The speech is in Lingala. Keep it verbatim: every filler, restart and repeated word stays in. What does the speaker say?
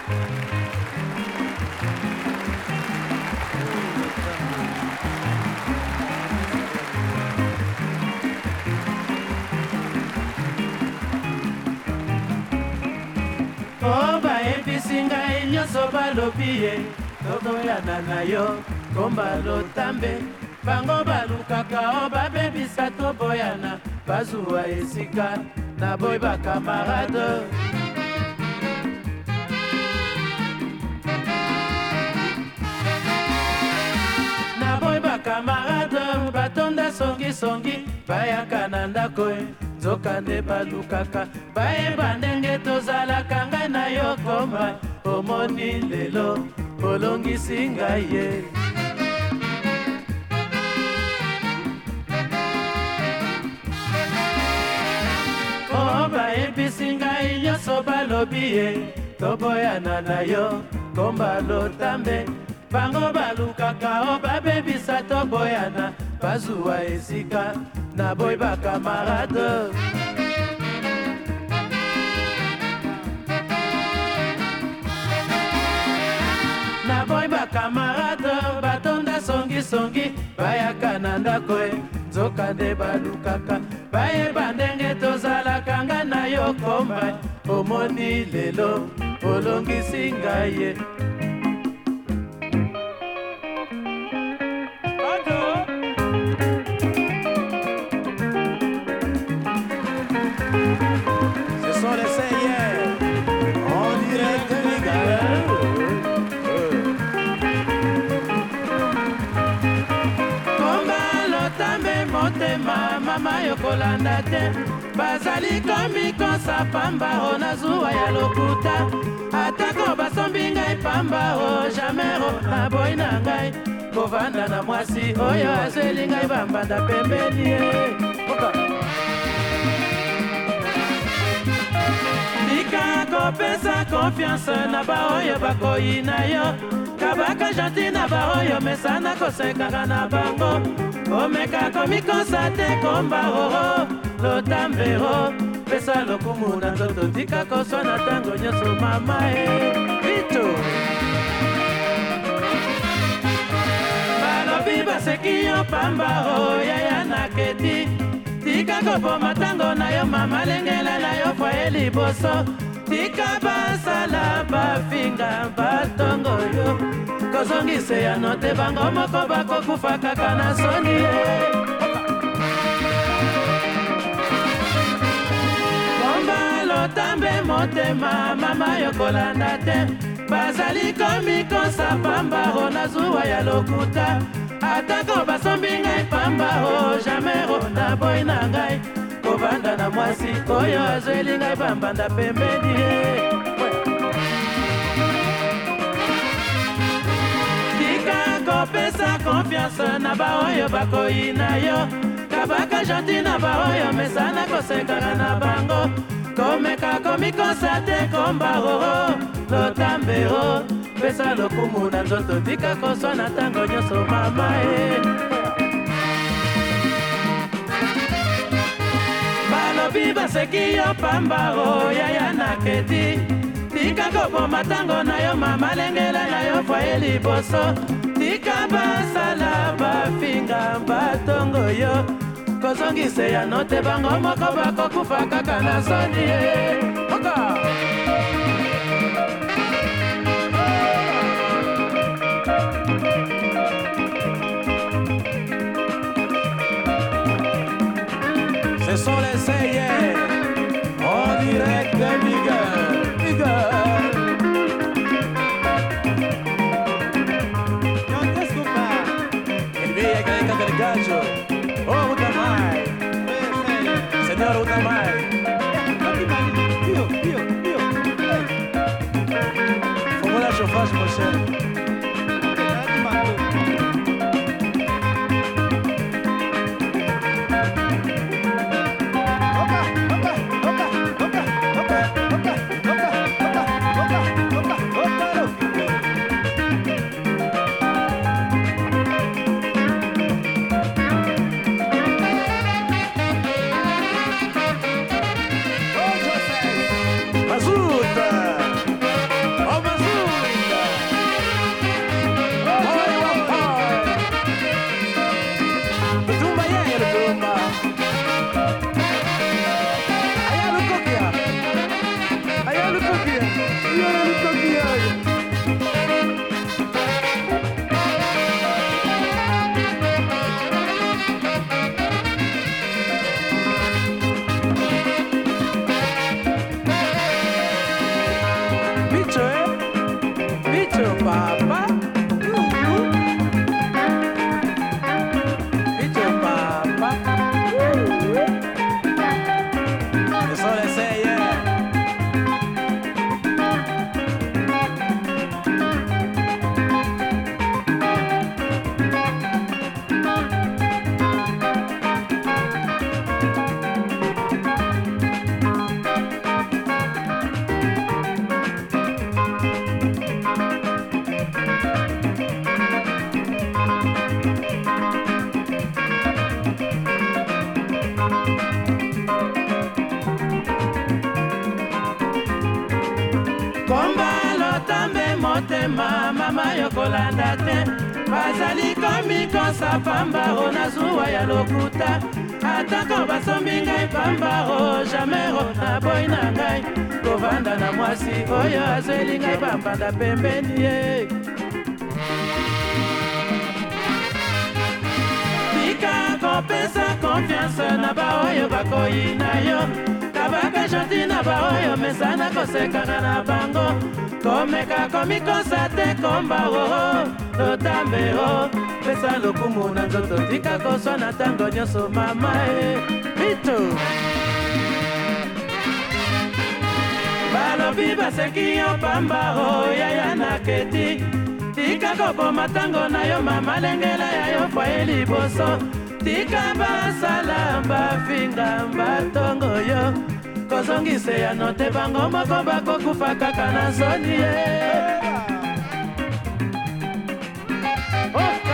O bayebisi ngai nyonso balobi ye toboyana na yo komba lotambe bango balukaka o babebisa toboyana bazwa esika na boy bakamarade na boy bakamarade batonda songisongi bayaka na ndako e nzoka nde balukaka bayeba ndenge tozalaka ngai na yo koma omoni lelo olongisi ngai ye o bayebisi ngai nyonso balobi ye toboyana na yo komba lotambe bango balukaka o babebisa toboyana bazwa esika na boy bakamarade na boy bakamarade batonda songisongi bayaka na ndako e nzoka nde balukaka bayeba ndenge tozalaka nga na yo komba omoni lelo olongisi ngai ye Ce sont les Seigneurs en direct de Liga. komba lotambe motema mama yokolanda te bazali komi kosa pamba o na zuwa ya lokuta atako basombi ngai pamba o jamero na boy na ngai kovanda na mwasi oyo azweli ngai bambanda pembeni ye kopesa confiance na baoyo bakoyi na yo kabaka gentil na baoyo mesana kosekaka na bango komeka komikosa te komba oro lotambero pesa lokumu na nzoto tika koswa na ntango nyonso mama e vito balobi baseki yo pamba o yaya na keti tika kopoma ntango na yo mama lengela na yo foye liboso tika basala bafinga batongo yo kozongise ya note bango moko bakokufa kaka na soni ye komba lotambe motema mama yokolanda te bazali komi kosa pamba o na zuwa ya lokuta atako basombi ngai pamba o jamero na boy na ngai kovanda na mwasi oyo azweli ngai bambanda pembeni ye tika kopesa confiance na baoyo bakoyi na yo kabaka gentil na baoyo mesana kosekaka na bango komeka komikosa te komba oro lotambero pesa lokumu na nzoto tika koswa na ntango nyonso mama e balobi baseki yo pamba o yaya na keti tika kopoma ntango na yo mama lengela na yo foye liboso tika basala bafinga batongo yo kozongise ya note bango moko bakokufa kaka na soni ye oka Ce sont les Seigneurs en direct de Liga. Liga. Il via carica del gaggio. Oh, Utamai. Signor Utamai. Io, io, io. Faut la chauffage, mon cher. Mazuta! Oh, Mazuta! komba lotambe motema mama yokolanda te bazali komi kosa pambaro na zuwa ya lokuta atako basombi ngai pambaro jamero na boyi na ngai kovanda na mwasi oyo azweli ngai bambanda pembeni ye tika kopesa konfiance na baoyo bakoyi na yo kabaka janti na baoyo mesana kosekana na bango komeka komikosa te kombaro lotambe o pesa lokumu na nzoto tika koswa na ntango nyonso mama e bito balobi baseki yo pambaro yaya na keti tika koboma ntango na yo mama lengela ya yo fwaye liboso tika basala bafinga batongo yo kozongise ya note bango moko bakokufa kaka na soni ye oh.